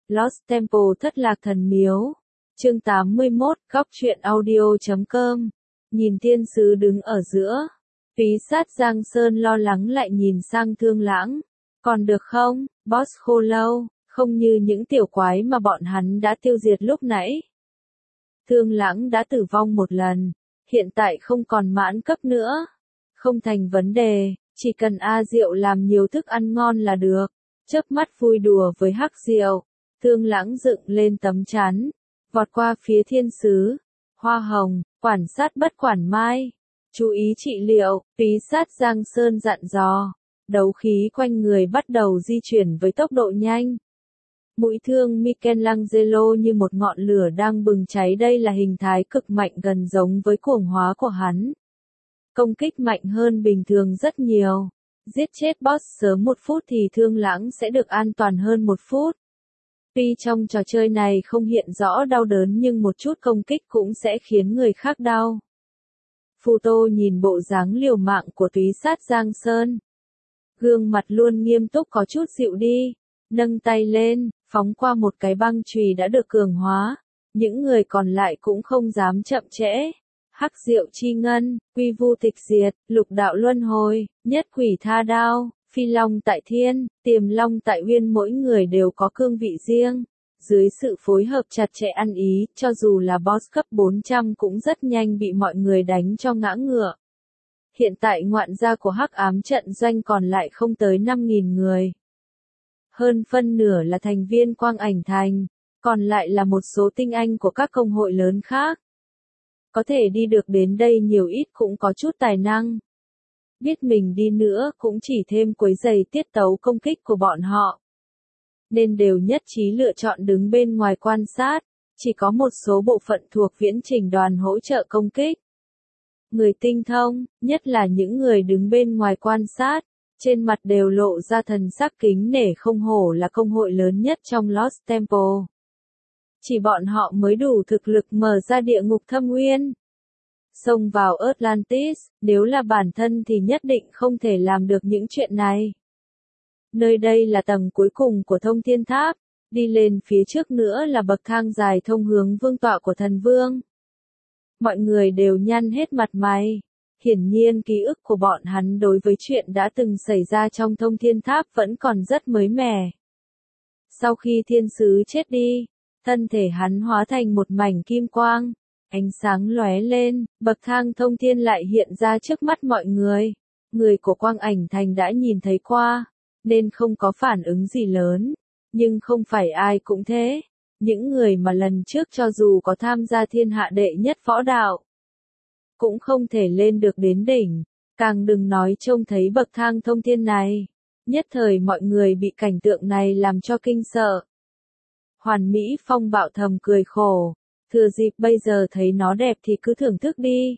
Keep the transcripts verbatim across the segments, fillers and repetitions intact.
Lost Temple thất lạc thần miếu. Chương tám mươi mốt, góc truyện audio chấm com. Nhìn thiên sứ đứng ở giữa. Túy sát Giang Sơn lo lắng lại nhìn sang Thương Lãng. Còn được không, boss khô lâu, không như những tiểu quái mà bọn hắn đã tiêu diệt lúc nãy. Thương Lãng đã tử vong một lần, hiện tại không còn mãn cấp nữa. Không thành vấn đề, chỉ cần A Diệu làm nhiều thức ăn ngon là được. Chớp mắt vui đùa với Hắc Diệu, Thương Lãng dựng lên tấm chắn, vọt qua phía thiên sứ. Hoa hồng, quản sát bất quản mai. Chú ý trị liệu, túy sát Giang Sơn dặn dò. Đấu khí quanh người bắt đầu di chuyển với tốc độ nhanh. Mũi thương Michelangelo như một ngọn lửa đang bừng cháy, đây là hình thái cực mạnh gần giống với cuồng hóa của hắn. Công kích mạnh hơn bình thường rất nhiều. Giết chết boss sớm một phút thì Thương Lãng sẽ được an toàn hơn một phút. Tuy trong trò chơi này không hiện rõ đau đớn nhưng một chút công kích cũng sẽ khiến người khác đau. Phù Tô nhìn bộ dáng liều mạng của túy sát Giang Sơn. Gương mặt luôn nghiêm túc có chút dịu đi. Nâng tay lên, phóng qua một cái băng chùy đã được cường hóa. Những người còn lại cũng không dám chậm trễ. Hắc Diệu chi ngân, quy vu tịch diệt, lục đạo luân hồi, nhất quỷ tha đao, phi long tại thiên, tiềm long tại uyên, mỗi người đều có cương vị riêng. Dưới sự phối hợp chặt chẽ ăn ý, cho dù là boss cấp bốn trăm cũng rất nhanh bị mọi người đánh cho ngã ngựa. Hiện tại ngoạn gia của Hắc Ám trận doanh còn lại không tới năm nghìn người. Hơn phân nửa là thành viên Quang Ảnh Thành, còn lại là một số tinh anh của các công hội lớn khác. Có thể đi được đến đây nhiều ít cũng có chút tài năng. Biết mình đi nữa cũng chỉ thêm quấy rầy tiết tấu công kích của bọn họ. Nên đều nhất trí lựa chọn đứng bên ngoài quan sát, chỉ có một số bộ phận thuộc viễn trình đoàn hỗ trợ công kích. Người tinh thông, nhất là những người đứng bên ngoài quan sát, trên mặt đều lộ ra thần sắc kính nể, không hổ là công hội lớn nhất trong Lost Temple. Chỉ bọn họ mới đủ thực lực mở ra địa ngục thâm uyên. Xông vào Atlantis, nếu là bản thân thì nhất định không thể làm được những chuyện này. Nơi đây là tầng cuối cùng của thông thiên tháp, đi lên phía trước nữa là bậc thang dài thông hướng vương tọa của thần vương. Mọi người đều nhăn hết mặt mày. Hiển nhiên ký ức của bọn hắn đối với chuyện đã từng xảy ra trong thông thiên tháp vẫn còn rất mới mẻ. Sau khi thiên sứ chết đi, thân thể hắn hóa thành một mảnh kim quang, ánh sáng lóe lên, bậc thang thông thiên lại hiện ra trước mắt mọi người. Người của Quang Ảnh Thành đã nhìn thấy qua, nên không có phản ứng gì lớn, nhưng không phải ai cũng thế. Những người mà lần trước cho dù có tham gia thiên hạ đệ nhất võ đạo, cũng không thể lên được đến đỉnh, càng đừng nói trông thấy bậc thang thông thiên này. Nhất thời mọi người bị cảnh tượng này làm cho kinh sợ. Hoàn Mỹ Phong bạo thầm cười khổ, thừa dịp bây giờ thấy nó đẹp thì cứ thưởng thức đi.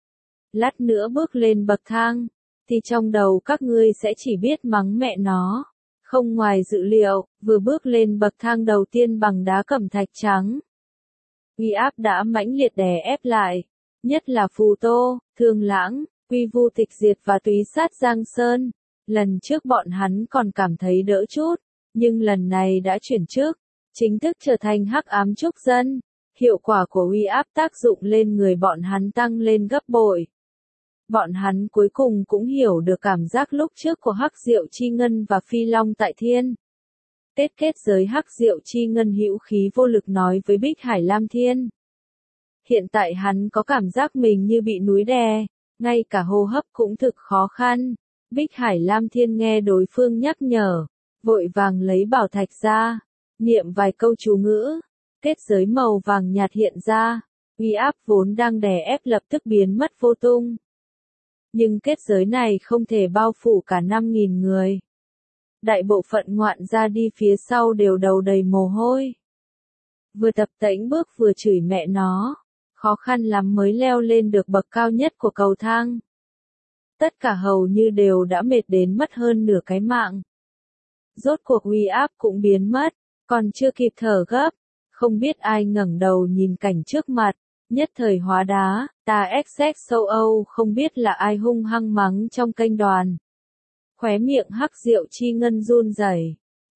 Lát nữa bước lên bậc thang, thì trong đầu các ngươi sẽ chỉ biết mắng mẹ nó. Không ngoài dự liệu, vừa bước lên bậc thang đầu tiên bằng đá cẩm thạch trắng, uy áp đã mãnh liệt đè ép lại. Nhất là Phù Tô, Thương Lãng, quy vu tịch diệt và túy sát Giang Sơn. Lần trước bọn hắn còn cảm thấy đỡ chút, nhưng lần này đã chuyển chức, chính thức trở thành Hắc Ám trúc dân. Hiệu quả của uy áp tác dụng lên người bọn hắn tăng lên gấp bội. Bọn hắn cuối cùng cũng hiểu được cảm giác lúc trước của Hắc Diệu chi ngân và Phi Long tại thiên. Kết kết giới Hắc Diệu chi ngân hữu khí vô lực nói với Bích Hải Lam Thiên. Hiện tại hắn có cảm giác mình như bị núi đè, ngay cả hô hấp cũng thực khó khăn. Bích Hải Lam Thiên nghe đối phương nhắc nhở, vội vàng lấy bảo thạch ra, niệm vài câu chú ngữ, kết giới màu vàng nhạt hiện ra, uy áp vốn đang đè ép lập tức biến mất vô tung. Nhưng kết giới này không thể bao phủ cả năm nghìn người. Đại bộ phận ngoạn gia đi phía sau đều đầu đầy mồ hôi. Vừa tập tễnh bước vừa chửi mẹ nó. Khó khăn lắm mới leo lên được bậc cao nhất của cầu thang. Tất cả hầu như đều đã mệt đến mất hơn nửa cái mạng. Rốt cuộc uy áp cũng biến mất, còn chưa kịp thở gấp. Không biết ai ngẩng đầu nhìn cảnh trước mặt, nhất thời hóa đá, ta xx châu Âu không biết là ai hung hăng mắng trong kênh đoàn. Khóe miệng Hắc Diệu chi ngân run rẩy.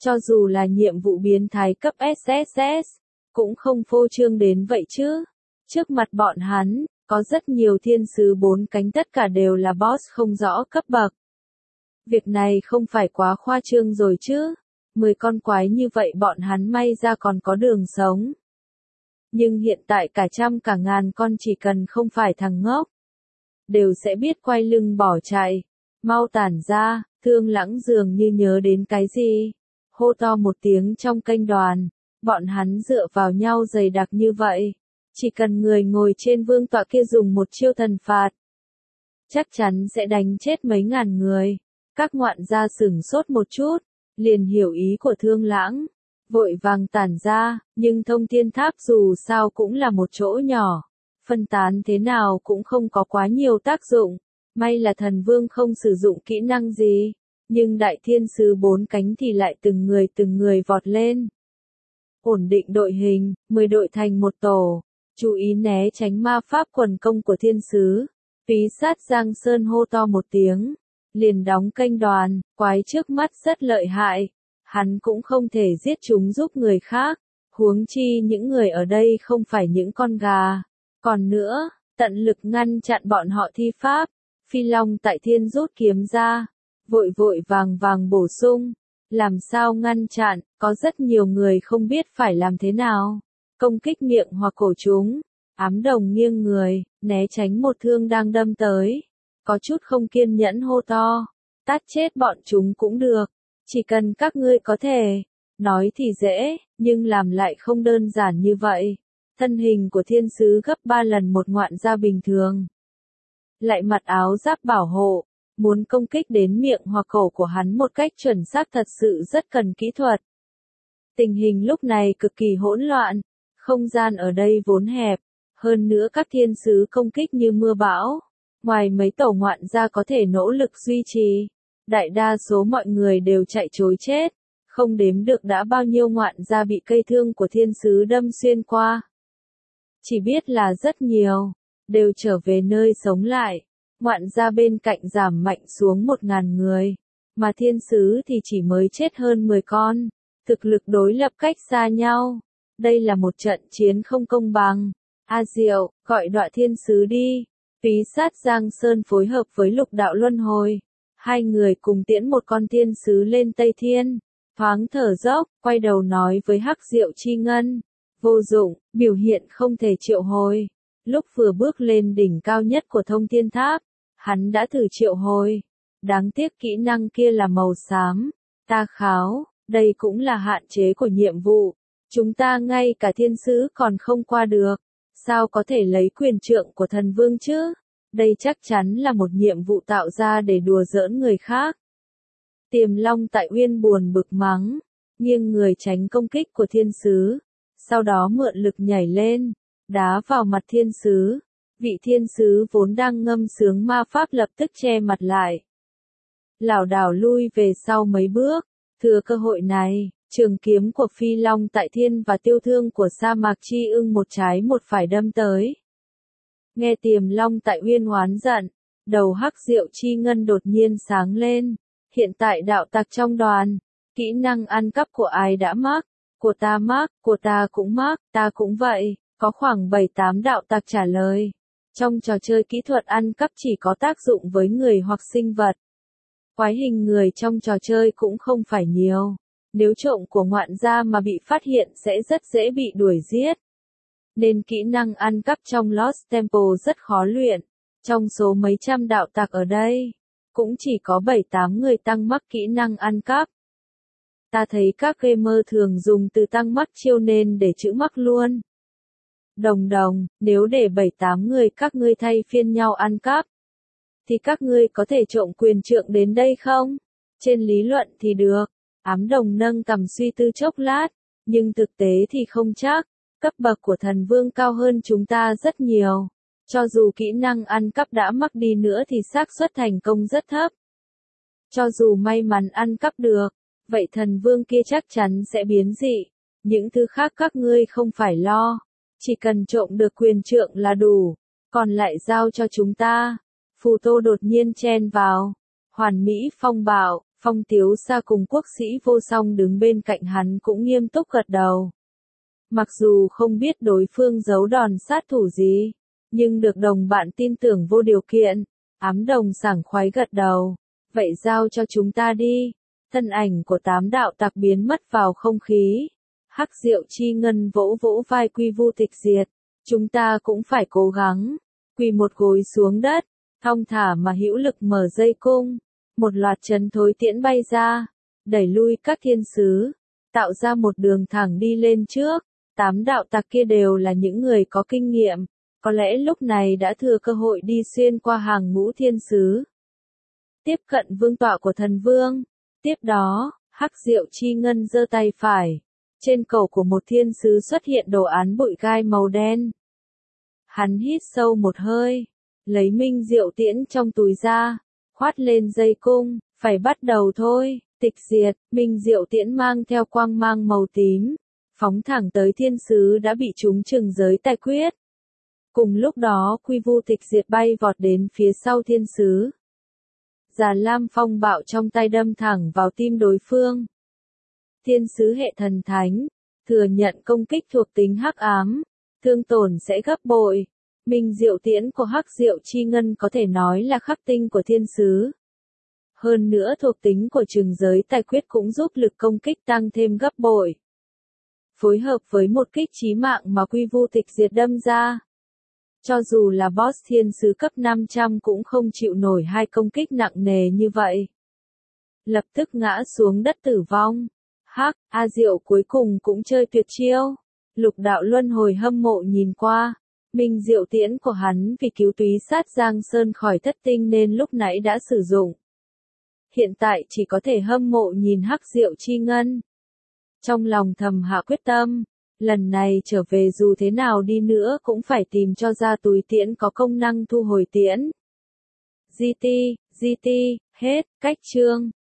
Cho dù là nhiệm vụ biến thái cấp ét ét ét, cũng không phô trương đến vậy chứ. Trước mặt bọn hắn, có rất nhiều thiên sứ bốn cánh tất cả đều là boss không rõ cấp bậc. Việc này không phải quá khoa trương rồi chứ. Mười con quái như vậy bọn hắn may ra còn có đường sống. Nhưng hiện tại cả trăm cả ngàn con chỉ cần không phải thằng ngốc, đều sẽ biết quay lưng bỏ chạy. Mau tản ra, Thương Lãng dường như nhớ đến cái gì. Hô to một tiếng trong kênh đoàn, bọn hắn dựa vào nhau dày đặc như vậy. Chỉ cần người ngồi trên vương tọa kia dùng một chiêu thần phạt, chắc chắn sẽ đánh chết mấy ngàn người. Các ngoạn gia sửng sốt một chút, liền hiểu ý của Thương Lãng, vội vàng tản ra, nhưng thông thiên tháp dù sao cũng là một chỗ nhỏ, phân tán thế nào cũng không có quá nhiều tác dụng. May là thần vương không sử dụng kỹ năng gì, nhưng đại thiên sứ bốn cánh thì lại từng người từng người vọt lên. Ổn định đội hình, mười đội thành một tổ, chú ý né tránh ma pháp quần công của thiên sứ. Phí sát Giang Sơn hô to một tiếng, liền đóng kênh đoàn, quái trước mắt rất lợi hại, hắn cũng không thể giết chúng giúp người khác, huống chi những người ở đây không phải những con gà. Còn nữa, tận lực ngăn chặn bọn họ thi pháp. Phi Long tại thiên rút kiếm ra, vội vội vàng vàng bổ sung. Làm sao ngăn chặn, có rất nhiều người không biết phải làm thế nào. Công kích miệng hoặc cổ chúng, ám đồng nghiêng người, né tránh một thương đang đâm tới. Có chút không kiên nhẫn hô to, tát chết bọn chúng cũng được, chỉ cần các ngươi có thể. Nói thì dễ, nhưng làm lại không đơn giản như vậy. Thân hình của thiên sứ gấp ba lần một ngoạn gia bình thường. Lại mặc áo giáp bảo hộ, muốn công kích đến miệng hoặc cổ của hắn một cách chuẩn xác thật sự rất cần kỹ thuật. Tình hình lúc này cực kỳ hỗn loạn, không gian ở đây vốn hẹp, hơn nữa các thiên sứ công kích như mưa bão, ngoài mấy tổ ngoạn gia có thể nỗ lực duy trì, đại đa số mọi người đều chạy trối chết, không đếm được đã bao nhiêu ngoạn gia bị cây thương của thiên sứ đâm xuyên qua. Chỉ biết là rất nhiều, đều trở về nơi sống lại. Ngoạn gia bên cạnh giảm mạnh xuống một ngàn người, mà thiên sứ thì chỉ mới chết hơn mười con, thực lực đối lập cách xa nhau. Đây là một trận chiến không công bằng. A Diệu, gọi Đọa thiên sứ đi. Phí sát Giang Sơn phối hợp với Lục đạo luân hồi. Hai người cùng tiễn một con thiên sứ lên Tây Thiên. Thoáng thở dốc, quay đầu nói với Hắc Diệu Chi Ngân. Vô dụng, biểu hiện không thể triệu hồi. Lúc vừa bước lên đỉnh cao nhất của thông thiên tháp, hắn đã thử triệu hồi. Đáng tiếc kỹ năng kia là màu xám. Ta kháo, đây cũng là hạn chế của nhiệm vụ. Chúng ta ngay cả thiên sứ còn không qua được. Sao có thể lấy quyền trượng của thần vương chứ? Đây chắc chắn là một nhiệm vụ tạo ra để đùa giỡn người khác. Tiềm Long tại Uyên buồn bực mắng, nghiêng người tránh công kích của thiên sứ. Sau đó mượn lực nhảy lên, đá vào mặt thiên sứ. Vị thiên sứ vốn đang ngâm sướng ma pháp lập tức che mặt lại. Lảo đảo lui về sau mấy bước, thừa cơ hội này, trường kiếm của Phi Long tại Thiên và tiêu thương của sa mạc chi ưng một trái một phải đâm tới. Nghe Tiềm Long tại Uyên oán giận, đầu Hắc Diệu Chi Ngân đột nhiên sáng lên. Hiện tại đạo tặc trong đoàn, kỹ năng ăn cắp của ai đã mắc? Của ta mắc, của ta cũng mắc, ta cũng vậy. Có khoảng bảy tám đạo tặc trả lời. Trong trò chơi kỹ thuật ăn cắp chỉ có tác dụng với người hoặc sinh vật. Quái hình người trong trò chơi cũng không phải nhiều. Nếu trộm của ngoạn gia mà bị phát hiện sẽ rất dễ bị đuổi giết. Nên kỹ năng ăn cắp trong Lost Temple rất khó luyện. Trong số mấy trăm đạo tặc ở đây, cũng chỉ có bảy tám người tăng mắc kỹ năng ăn cắp. Ta thấy các gamer thường dùng từ tăng mắc chiêu nên để chữ mắc luôn. Đồng đồng, nếu để bảy tám người các ngươi thay phiên nhau ăn cắp, thì các ngươi có thể trộm quyền trượng đến đây không? Trên lý luận thì được. Ám đồng nâng cằm suy tư chốc lát, nhưng thực tế thì không chắc. Cấp bậc của thần vương cao hơn chúng ta rất nhiều. Cho dù kỹ năng ăn cắp đã mắc đi nữa thì xác suất thành công rất thấp. Cho dù may mắn ăn cắp được, vậy thần vương kia chắc chắn sẽ biến dị. Những thứ khác các ngươi không phải lo. Chỉ cần trộm được quyền trượng là đủ. Còn lại giao cho chúng ta. Phù Tô đột nhiên chen vào. Hoàn Mỹ phong bạo, Phong Tiếu Sa cùng quốc sĩ vô song đứng bên cạnh hắn cũng nghiêm túc gật đầu. Mặc dù không biết đối phương giấu đòn sát thủ gì, nhưng được đồng bạn tin tưởng vô điều kiện, ám đồng sảng khoái gật đầu. Vậy giao cho chúng ta đi. Thân ảnh của tám đạo tặc biến mất vào không khí. Hắc Diệu Chi Ngân vỗ vỗ vai Quy Vu Tịch Diệt. Chúng ta cũng phải cố gắng. Quỳ một gối xuống đất, thong thả mà hữu lực mở dây cung. Một loạt chấn thối tiễn bay ra, đẩy lui các thiên sứ, tạo ra một đường thẳng đi lên trước. Tám đạo tặc kia đều là những người có kinh nghiệm, có lẽ lúc này đã thừa cơ hội đi xuyên qua hàng ngũ thiên sứ. Tiếp cận vương tọa của thần vương. Tiếp đó, Hắc Diệu Chi Ngân giơ tay phải. Trên cổ của một thiên sứ xuất hiện đồ án bụi gai màu đen. Hắn hít sâu một hơi, lấy minh diệu tiễn trong túi ra, khoát lên dây cung, phải bắt đầu thôi. Tịch Diệt, minh diệu tiễn mang theo quang mang màu tím, phóng thẳng tới thiên sứ đã bị trúng chừng giới tài quyết. Cùng lúc đó Quy Vu Tịch Diệt bay vọt đến phía sau thiên sứ. Già Lam phong bạo trong tay đâm thẳng vào tim đối phương. Thiên sứ hệ thần thánh, thừa nhận công kích thuộc tính hắc ám, thương tổn sẽ gấp bội. Minh diệu tiễn của Hắc Diệu Chi Ngân có thể nói là khắc tinh của thiên sứ. Hơn nữa thuộc tính của trừng giới tài quyết cũng giúp lực công kích tăng thêm gấp bội. Phối hợp với một kích chí mạng mà Quy Vu Tịch Diệt đâm ra. Cho dù là boss thiên sứ cấp năm trăm cũng không chịu nổi hai công kích nặng nề như vậy. Lập tức ngã xuống đất tử vong. Hắc, A Diệu cuối cùng cũng chơi tuyệt chiêu. Lục đạo luân hồi hâm mộ nhìn qua. Minh diệu tiễn của hắn vì cứu túy sát Giang Sơn khỏi thất tinh nên lúc nãy đã sử dụng. Hiện tại chỉ có thể hâm mộ nhìn Hắc Diệu Chi Ngân. Trong lòng thầm hạ quyết tâm, lần này trở về dù thế nào đi nữa cũng phải tìm cho ra túi tiễn có công năng thu hồi tiễn. giê tê, giê tê, hết, cách chương.